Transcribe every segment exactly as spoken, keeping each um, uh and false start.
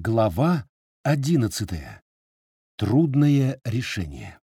Глава одиннадцатая. Трудное решение.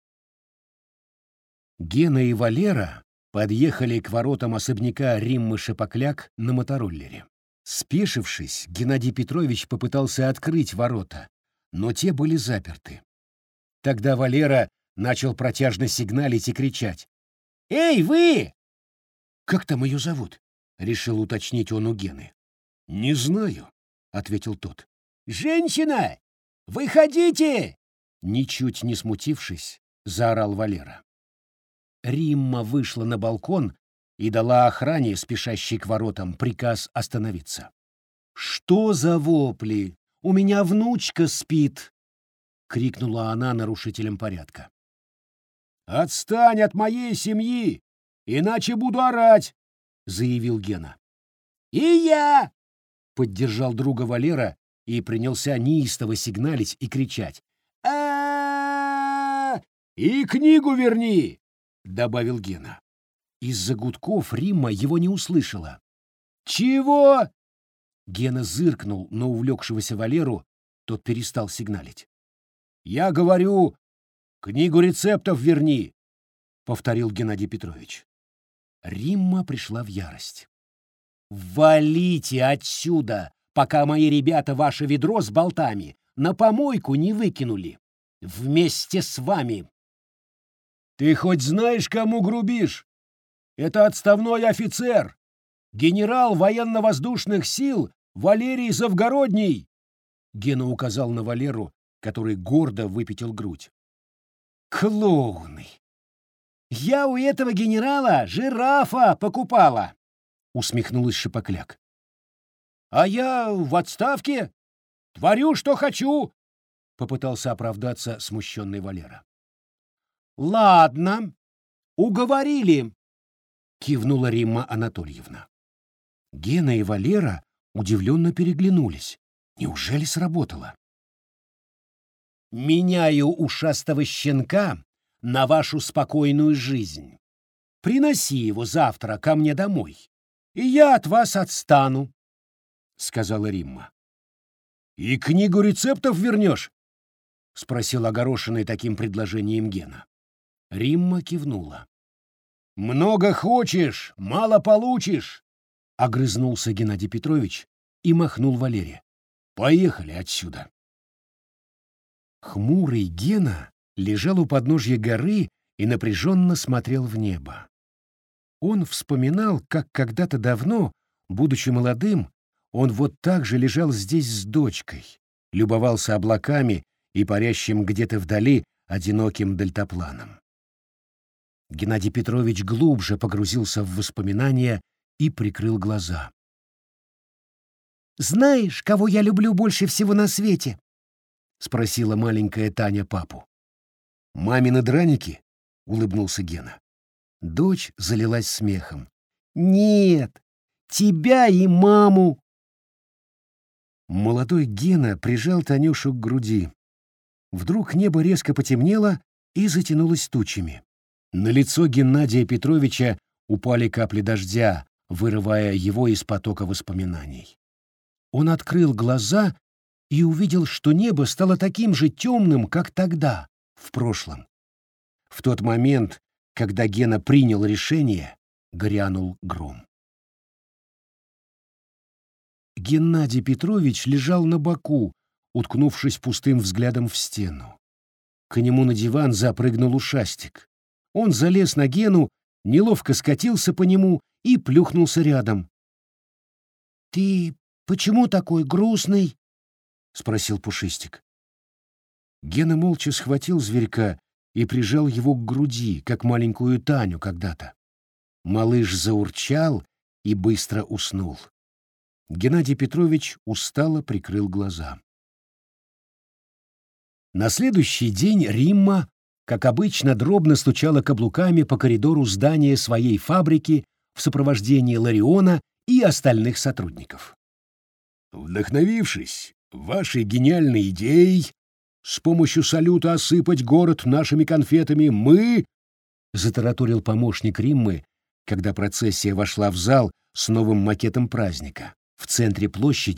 Гена и Валера подъехали к воротам особняка Риммы Шапокляк на мотороллере. Спешившись, Геннадий Петрович попытался открыть ворота, но те были заперты. Тогда Валера начал протяжно сигналить и кричать: «Эй, вы!» «Как там ее зовут?» — решил уточнить он у Гены. «Не знаю», — ответил тот. «Женщина! Выходите!» Ничуть не смутившись, заорал Валера. Римма вышла на балкон и дала охране, спешащей к воротам, приказ остановиться. «Что за вопли? У меня внучка спит!» — крикнула она нарушителям порядка. «Отстань от моей семьи, иначе буду орать!» — заявил Гена. «И я!» — поддержал друга Валера и принялся неистово сигналить и кричать: а «И книгу верни!» — добавил Гена. Из-за гудков Римма его не услышала. «Чего?» Гена зыркнул на увлекшегося Валеру, тот перестал сигналить. «Я говорю, книгу рецептов верни!» — повторил Геннадий Петрович. Римма пришла в ярость. «Валите отсюда, пока мои ребята ваше ведро с болтами на помойку не выкинули. Вместе с вами!» «Ты хоть знаешь, кому грубишь? Это отставной офицер, генерал военно-воздушных сил Валерий Завгородний!» Гена указал на Валеру, который гордо выпятил грудь. «Клоуны! Я у этого генерала жирафа покупала!» — усмехнулась Шапокляк. «А я в отставке. Творю, что хочу!» — попытался оправдаться смущенный Валера. «Ладно, уговорили!» — кивнула Римма Анатольевна. Гена и Валера удивленно переглянулись. Неужели сработало? «Меняю ушастого щенка на вашу спокойную жизнь. Приноси его завтра ко мне домой, и я от вас отстану», — сказала Римма. «И книгу рецептов вернешь?» — спросил огорошенный таким предложением Гена. Римма кивнула. «Много хочешь, мало получишь», — огрызнулся Геннадий Петрович и махнул Валере. «Поехали отсюда». Хмурый Гена лежал у подножья горы и напряженно смотрел в небо. Он вспоминал, как когда-то давно, будучи молодым, он вот так же лежал здесь с дочкой, любовался облаками и парящим где-то вдали одиноким дельтапланом. Геннадий Петрович глубже погрузился в воспоминания и прикрыл глаза. «Знаешь, кого я люблю больше всего на свете?» — спросила маленькая Таня папу. «Мамины драники?» — улыбнулся Гена. Дочь залилась смехом. «Нет, тебя и маму!» Молодой Гена прижал Танюшу к груди. Вдруг небо резко потемнело и затянулось тучами. На лицо Геннадия Петровича упали капли дождя, вырывая его из потока воспоминаний. Он открыл глаза и увидел, что небо стало таким же темным, как тогда, в прошлом. В тот момент, когда Гена принял решение, грянул гром. Геннадий Петрович лежал на боку, уткнувшись пустым взглядом в стену. К нему на диван запрыгнул ушастик. Он залез на Гену, неловко скатился по нему и плюхнулся рядом. «Ты почему такой грустный?» — спросил Пушистик. Гена молча схватил зверька и прижал его к груди, как маленькую Таню когда-то. Малыш заурчал и быстро уснул. Геннадий Петрович устало прикрыл глаза. На следующий день Римма, как обычно, дробно стучала каблуками по коридору здания своей фабрики в сопровождении Лариона и остальных сотрудников. «Вдохновившись вашей гениальной идеей с помощью салюта осыпать город нашими конфетами, мы...» — затараторил помощник Риммы, когда процессия вошла в зал с новым макетом праздника. В центре площади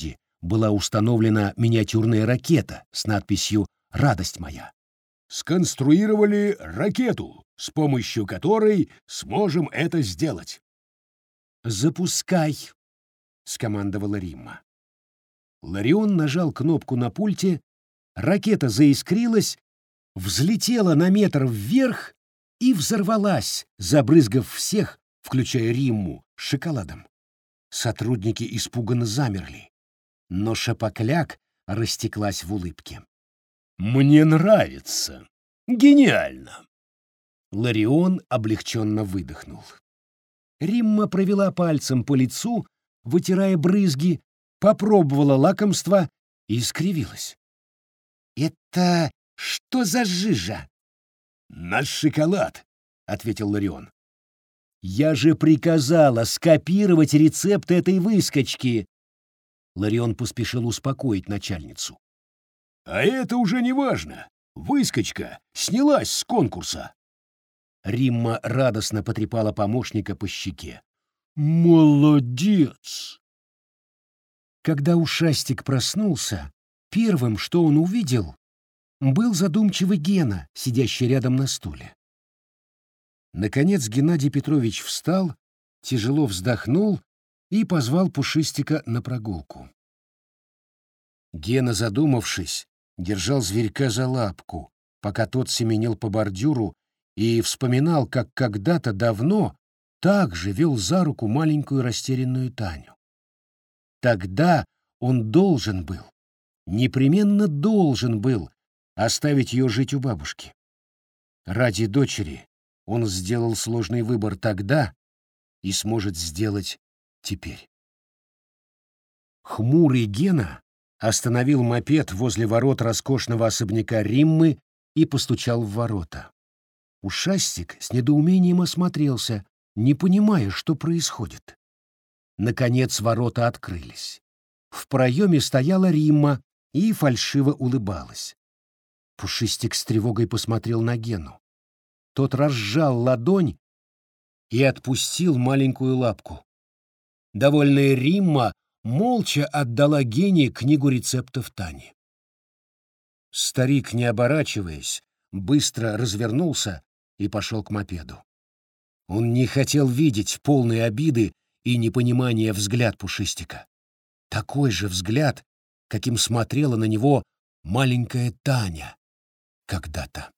была установлена миниатюрная ракета с надписью «Радость моя». «Сконструировали ракету, с помощью которой сможем это сделать». «Запускай», — скомандовала Римма. Ларион нажал кнопку на пульте, ракета заискрилась, взлетела на метр вверх и взорвалась, забрызгав всех, включая Римму, шоколадом. Сотрудники испуганно замерли, но Шапокляк растеклась в улыбке. «Мне нравится. Гениально!» Ларион облегченно выдохнул. Римма провела пальцем по лицу, вытирая брызги, попробовала лакомство и скривилась. «Это что за жижа?» «Наш шоколад», — ответил Ларион. «Я же приказала скопировать рецепт этой выскочки!» Ларион поспешил успокоить начальницу. «А это уже не важно. Выскочка снялась с конкурса». Римма радостно потрепала помощника по щеке. «Молодец!» Когда ушастик проснулся, первым, что он увидел, был задумчивый Гена, сидящий рядом на стуле. Наконец Геннадий Петрович встал, тяжело вздохнул и позвал Пушистика на прогулку. Гена, задумавшись, держал зверька за лапку, пока тот семенил по бордюру и вспоминал, как когда-то давно так же вел за руку маленькую растерянную Таню. Тогда он должен был, непременно должен был оставить ее жить у бабушки. Ради дочери он сделал сложный выбор тогда и сможет сделать теперь. Хмурый Гена остановил мопед возле ворот роскошного особняка Риммы и постучал в ворота. Ушастик с недоумением осмотрелся, не понимая, что происходит. Наконец ворота открылись. В проеме стояла Римма и фальшиво улыбалась. Пушистик с тревогой посмотрел на Гену. Тот разжал ладонь и отпустил маленькую лапку. Довольная Римма молча отдала Гене книгу рецептов Тани. Старик, не оборачиваясь, быстро развернулся и пошел к мопеду. Он не хотел видеть полной обиды и непонимания взгляд Пушистика. Такой же взгляд, каким смотрела на него маленькая Таня когда-то.